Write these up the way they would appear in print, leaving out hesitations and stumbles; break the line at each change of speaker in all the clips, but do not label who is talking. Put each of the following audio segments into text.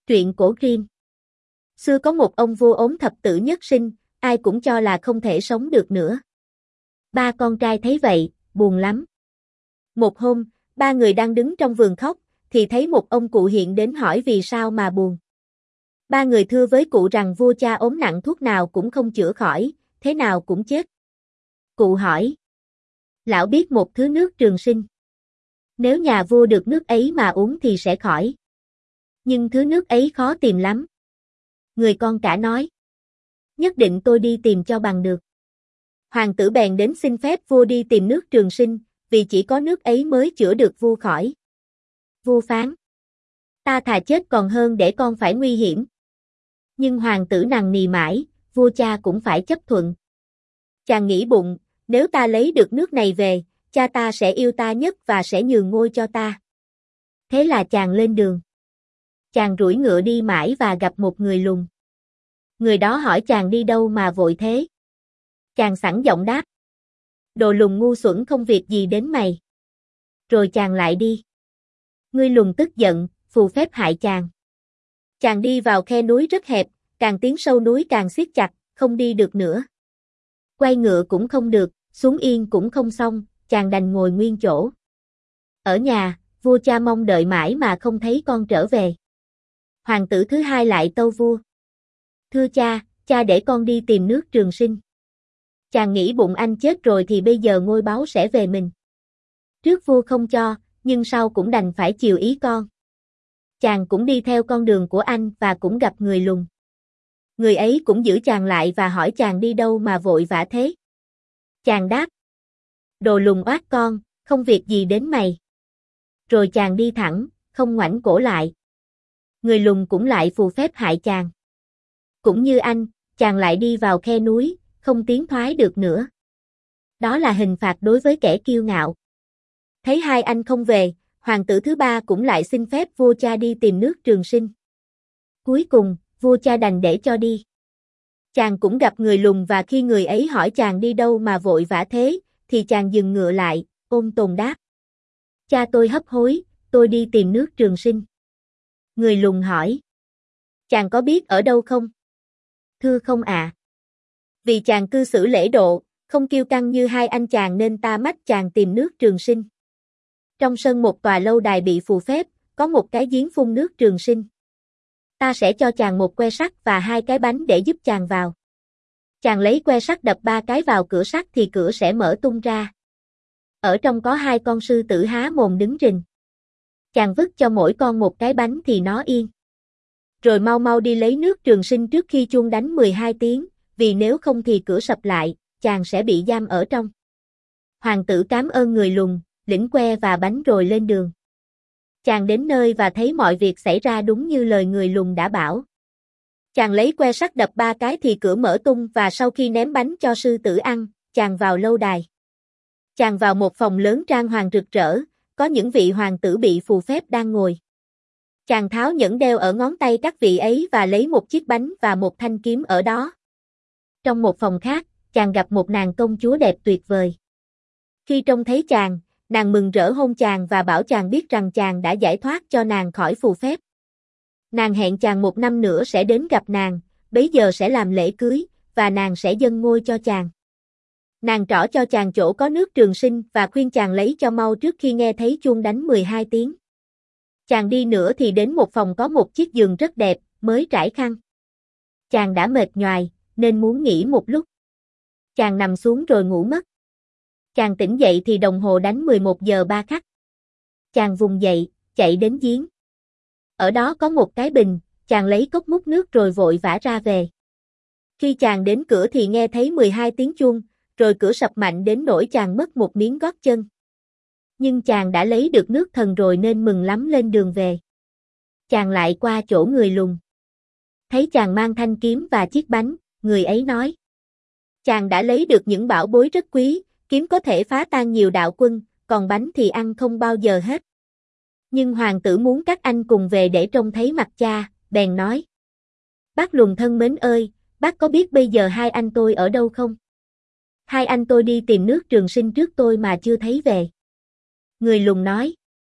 Truyện cổ Grimm. Xưa có một ông vua ốm thập tử nhất sinh, ai cũng cho là không thể sống được nữa. Ba con trai thấy vậy, buồn lắm. Một hôm, ba người đang đứng trong vườn khóc, thì thấy một ông cụ hiện đến hỏi vì sao mà buồn. Ba người thưa với cụ rằng vua cha ốm nặng thuốc nào cũng không chữa khỏi, thế nào cũng chết. Cụ hỏi: lão biết một thứ nước trường sinh. Nếu nhà vua được nước ấy mà uống thì sẽ khỏi. Nhưng thứ nước ấy khó tìm lắm. Người con cả nói: nhất định tôi đi tìm cho bằng được. Hoàng tử bèn đến xin phép vua đi tìm nước trường sinh, vì chỉ có nước ấy mới chữa được vua khỏi. Vua phán: ta thà chết còn hơn để con phải nguy hiểm. Nhưng hoàng tử nằng nì mãi, vua cha cũng phải chấp thuận. Chàng nghĩ bụng, nếu ta lấy được nước này về, cha ta sẽ yêu ta nhất và sẽ nhường ngôi cho ta. Thế là chàng lên đường. Chàng đuổi ngựa đi mãi và gặp một người lùn. Người đó hỏi chàng đi đâu mà vội thế. Chàng sẵn giọng đáp: đồ lùn ngu xuẩn, không việc gì đến mày. Rồi chàng lại đi. Người lùn tức giận, phù phép hại chàng. Chàng đi vào khe núi rất hẹp, càng tiến sâu núi càng siết chặt, không đi được nữa. Quay ngựa cũng không được, xuống yên cũng không xong, chàng đành ngồi nguyên chỗ. Ở nhà, vua cha mong đợi mãi mà không thấy con trở về. Hoàng tử thứ hai lại tâu vua: thưa cha, cha để con đi tìm nước trường sinh. Chàng nghĩ bụng anh chết rồi thì bây giờ ngôi báu sẽ về mình. Trước vua không cho, nhưng sau cũng đành phải chiều ý con. Chàng cũng đi theo con đường của anh và cũng gặp người lùn. Người ấy cũng giữ chàng lại và hỏi chàng đi đâu mà vội vã thế. Chàng đáp: đồ lùn oát con, không việc gì đến mày. Rồi chàng đi thẳng, không ngoảnh cổ lại. Người lùn cũng lại phù phép hại chàng. Cũng như anh, chàng lại đi vào khe núi, không tiến thoái được nữa. Đó là hình phạt đối với kẻ kiêu ngạo. Thấy hai anh không về, hoàng tử thứ ba cũng lại xin phép vua cha đi tìm nước trường sinh. Cuối cùng, vua cha đành để cho đi. Chàng cũng gặp người lùn và khi người ấy hỏi chàng đi đâu mà vội vã thế, thì chàng dừng ngựa lại, ôm tồn đáp: cha tôi hấp hối, tôi đi tìm nước trường sinh. Người lùn hỏi: chàng có biết ở đâu không? Thưa không ạ. Vì chàng cư xử lễ độ, không kiêu căng như hai anh chàng nên ta mách chàng tìm nước trường sinh. Trong sân một tòa lâu đài bị phù phép, có một cái giếng phun nước trường sinh. Ta sẽ cho chàng một que sắt và hai cái bánh để giúp chàng vào. Chàng lấy que sắt đập 3 cái vào cửa sắt thì cửa sẽ mở tung ra. Ở trong có 2 con sư tử há mồm đứng rình. Chàng vứt cho mỗi con một cái bánh thì nó yên. Rồi mau mau đi lấy nước trường sinh trước khi chuông đánh 12 tiếng, vì nếu không thì cửa sập lại, chàng sẽ bị giam ở trong. Hoàng tử cảm ơn người lùn, lĩnh que và bánh rồi lên đường. Chàng đến nơi và thấy mọi việc xảy ra đúng như lời người lùn đã bảo. Chàng lấy que sắt đập 3 cái thì cửa mở tung và sau khi ném bánh cho sư tử ăn, chàng vào lâu đài. Chàng vào một phòng lớn trang hoàng rực rỡ, có những vị hoàng tử bị phù phép đang ngồi. Chàng tháo nhẫn đeo ở ngón tay các vị ấy và lấy một chiếc bánh và một thanh kiếm ở đó. Trong một phòng khác, chàng gặp một nàng công chúa đẹp tuyệt vời. Khi trông thấy chàng, nàng mừng rỡ hôn chàng và bảo chàng biết rằng chàng đã giải thoát cho nàng khỏi phù phép. Nàng hẹn chàng 1 năm nữa sẽ đến gặp nàng, bấy giờ sẽ làm lễ cưới, và nàng sẽ dâng ngôi cho chàng. Nàng trỏ cho chàng chỗ có nước trường sinh và khuyên chàng lấy cho mau trước khi nghe thấy chuông đánh 12 tiếng. Chàng đi nữa thì đến một phòng có một chiếc giường rất đẹp, mới trải khăn. Chàng đã mệt nhoài, nên muốn nghỉ một lúc. Chàng nằm xuống rồi ngủ mất. Chàng tỉnh dậy thì đồng hồ đánh 11 giờ 3 khắc. Chàng vùng dậy, chạy đến giếng. Ở đó có một cái bình, chàng lấy cốc múc nước rồi vội vã ra về. Khi chàng đến cửa thì nghe thấy 12 tiếng chuông, rồi cửa sập mạnh đến nỗi chàng mất một miếng gót chân. Nhưng chàng đã lấy được nước thần rồi nên mừng lắm lên đường về. Chàng lại qua chỗ người lùn. Thấy chàng mang thanh kiếm và chiếc bánh, người ấy nói: chàng đã lấy được những bảo bối rất quý, kiếm có thể phá tan nhiều đạo quân, còn bánh thì ăn không bao giờ hết. Nhưng hoàng tử muốn các anh cùng về để trông thấy mặt cha, bèn nói: bác lùn thân mến ơi, bác có biết bây giờ hai anh tôi ở đâu không? Hai anh tôi đi tìm nước trường sinh trước tôi mà chưa thấy về. Người lùn nói: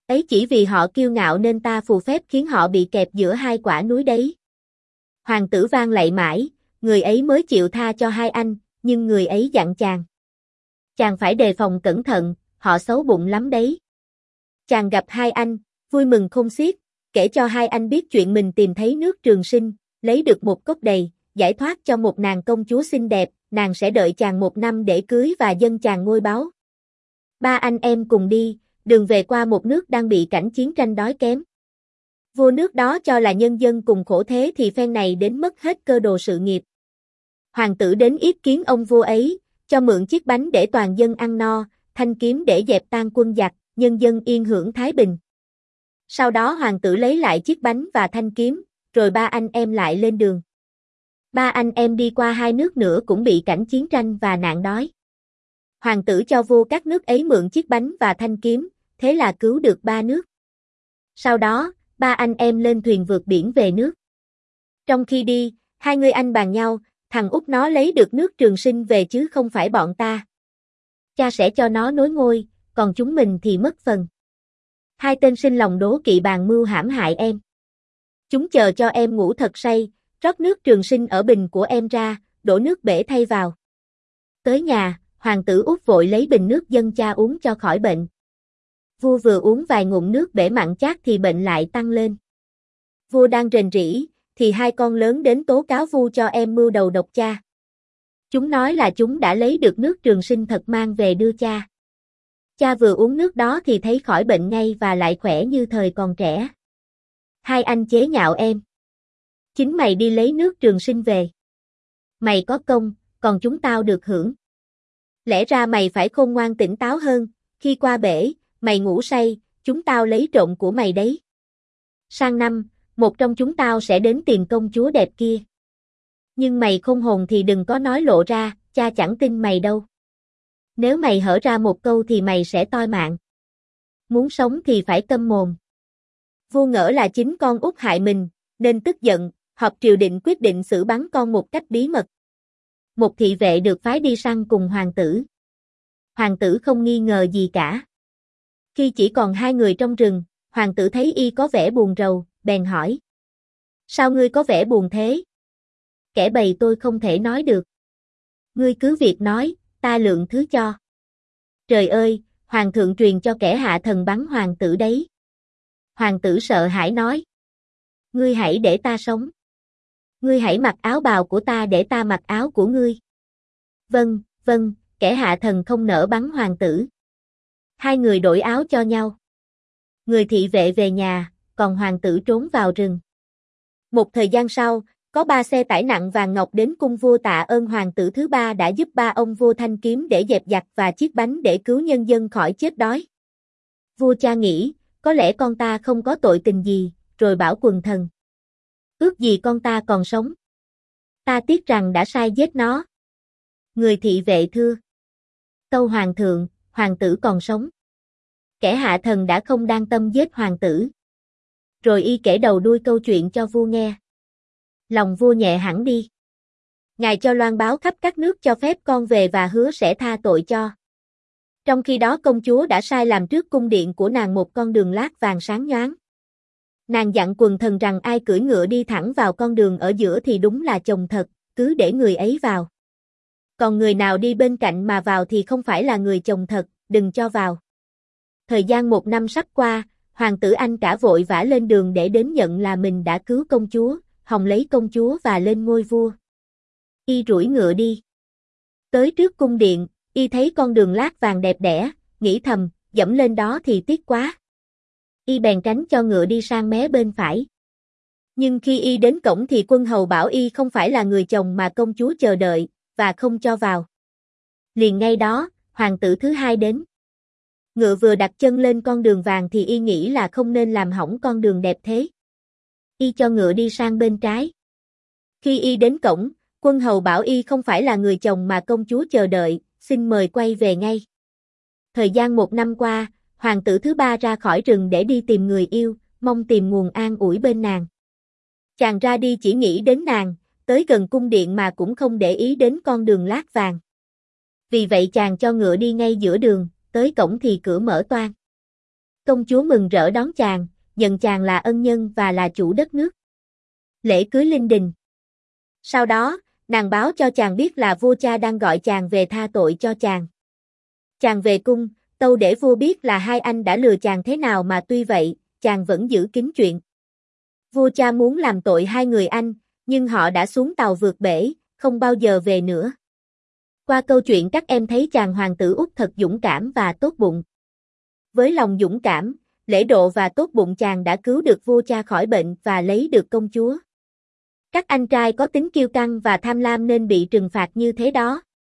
Ấy chỉ vì họ kiêu ngạo nên ta phù phép khiến họ bị kẹp giữa hai quả núi đấy. Hoàng tử van lạy mãi, người ấy mới chịu tha cho hai anh, nhưng người ấy dặn chàng. Chàng phải đề phòng cẩn thận, họ xấu bụng lắm đấy. Chàng gặp hai anh, vui mừng khôn xiết, kể cho hai anh biết chuyện mình tìm thấy nước Trường Sinh, lấy được một cốc đầy, giải thoát cho một nàng công chúa xinh đẹp, nàng sẽ đợi chàng 1 năm để cưới và dâng chàng ngôi báu. Ba anh em cùng đi, đường về qua một nước đang bị cảnh chiến tranh đói kém. Vua nước đó cho là nhân dân cùng khổ thế thì phen này đến mất hết cơ đồ sự nghiệp. Hoàng tử đến yết kiến ông vua ấy, cho mượn chiếc bánh để toàn dân ăn no, thanh kiếm để dẹp tan quân giặc, nhân dân yên hưởng thái bình. Sau đó hoàng tử lấy lại chiếc bánh và thanh kiếm, rồi ba anh em lại lên đường. Ba anh em đi qua 2 nước nữa cũng bị cảnh chiến tranh và nạn đói. Hoàng tử cho vua các nước ấy mượn chiếc bánh và thanh kiếm, thế là cứu được 3 nước. Sau đó, ba anh em lên thuyền vượt biển về nước. Trong khi đi, hai người anh bàn nhau, thằng út nó lấy được nước Trường Sinh về chứ không phải bọn ta. Cha sẽ cho nó nối ngôi, còn chúng mình thì mất phần. Hai tên sinh lòng đố kỵ bàn mưu hãm hại em. Chúng chờ cho em ngủ thật say, rót nước Trường Sinh ở bình của em ra, đổ nước bể thay vào. Tới nhà, hoàng tử út vội lấy bình nước dâng cha uống cho khỏi bệnh. Vua vừa uống vài ngụm nước bể mặn chát thì bệnh lại tăng lên. Vua đang rền rĩ, thì hai con lớn đến tố cáo vua cho em mưu đầu độc cha. Chúng nói là chúng đã lấy được nước Trường Sinh thật mang về đưa cha. Cha vừa uống nước đó thì thấy khỏi bệnh ngay và lại khỏe như thời còn trẻ. Hai anh chế nhạo em. Chính mày đi lấy nước Trường Sinh về. Mày có công, còn chúng tao được hưởng. Lẽ ra mày phải khôn ngoan tỉnh táo hơn, khi qua bể, mày ngủ say, chúng tao lấy trộm của mày đấy. Sang năm, một trong chúng tao sẽ đến tìm công chúa đẹp kia. Nhưng mày khôn hồn thì đừng có nói lộ ra, cha chẳng tin mày đâu. Nếu mày hở ra một câu thì mày sẽ toi mạng. Muốn sống thì phải câm mồm. Vua ngỡ là chính con út hại mình, nên tức giận, họp triều đình quyết định xử bắn con một cách bí mật. Một thị vệ được phái đi săn cùng hoàng tử. Hoàng tử không nghi ngờ gì cả. Khi chỉ còn 2 người trong rừng, hoàng tử thấy y có vẻ buồn rầu, bèn hỏi. Sao ngươi có vẻ buồn thế? Kẻ bầy tôi không thể nói được. Ngươi cứ việc nói, ta lượng thứ cho. Trời ơi, hoàng thượng truyền cho kẻ hạ thần bắn hoàng tử đấy. Hoàng tử sợ hãi nói. Ngươi hãy để ta sống. Ngươi hãy mặc áo bào của ta để ta mặc áo của ngươi. Vâng, vâng, kẻ hạ thần không nỡ bắn hoàng tử. Hai người đổi áo cho nhau. Người thị vệ về nhà, còn hoàng tử trốn vào rừng. Một thời gian sau, có 3 xe tải nặng vàng ngọc đến cung vua tạ ơn hoàng tử thứ 3 đã giúp ba ông vua thanh kiếm để dẹp giặc và chiếc bánh để cứu nhân dân khỏi chết đói. Vua cha nghĩ, có lẽ con ta không có tội tình gì, rồi bảo quần thần. Ước gì con ta còn sống. Ta tiếc rằng đã sai giết nó. Người thị vệ thưa. Tâu hoàng thượng, hoàng tử còn sống. Kẻ hạ thần đã không đang tâm giết hoàng tử. Rồi y kể đầu đuôi câu chuyện cho vua nghe. Lòng vua nhẹ hẳn đi. Ngài cho loan báo khắp các nước cho phép con về và hứa sẽ tha tội cho. Trong khi đó công chúa đã sai làm trước cung điện của nàng một con đường lát vàng sáng nhoáng. Nàng dặn quần thần rằng ai cưỡi ngựa đi thẳng vào con đường ở giữa thì đúng là chồng thật, cứ để người ấy vào. Còn người nào đi bên cạnh mà vào thì không phải là người chồng thật, đừng cho vào. Thời gian 1 năm sắp qua, hoàng tử anh cả vội vã lên đường để đến nhận là mình đã cứu công chúa, hòng lấy công chúa và lên ngôi vua. Y rủi ngựa đi. Tới trước cung điện, y thấy con đường lát vàng đẹp đẽ, nghĩ thầm, dẫm lên đó thì tiếc quá. Y bèn tránh cho ngựa đi sang mé bên phải. Nhưng khi y đến cổng thì quân hầu bảo y không phải là người chồng mà công chúa chờ đợi, và không cho vào. Liền ngay đó, hoàng tử thứ 2 đến. Ngựa vừa đặt chân lên con đường vàng thì y nghĩ là không nên làm hỏng con đường đẹp thế. Y cho ngựa đi sang bên trái. Khi y đến cổng, quân hầu bảo y không phải là người chồng mà công chúa chờ đợi, xin mời quay về ngay. Thời gian 1 năm qua, hoàng tử thứ 3 ra khỏi rừng để đi tìm người yêu, mong tìm nguồn an ủi bên nàng. Chàng ra đi chỉ nghĩ đến nàng, tới gần cung điện mà cũng không để ý đến con đường lát vàng. Vì vậy chàng cho ngựa đi ngay giữa đường, tới cổng thì cửa mở toang. Công chúa mừng rỡ đón chàng, nhận chàng là ân nhân và là chủ đất nước. Lễ cưới linh đình. Sau đó, nàng báo cho chàng biết là vua cha đang gọi chàng về tha tội cho chàng. Chàng về cung, tâu để vua biết là hai anh đã lừa chàng thế nào mà tuy vậy, chàng vẫn giữ kín chuyện. Vua cha muốn làm tội hai người anh, nhưng họ đã xuống tàu vượt bể, không bao giờ về nữa. Qua câu chuyện các em thấy chàng hoàng tử Úc thật dũng cảm và tốt bụng. Với lòng dũng cảm, lễ độ và tốt bụng chàng đã cứu được vua cha khỏi bệnh và lấy được công chúa. Các anh trai có tính kiêu căng và tham lam nên bị trừng phạt như thế đó.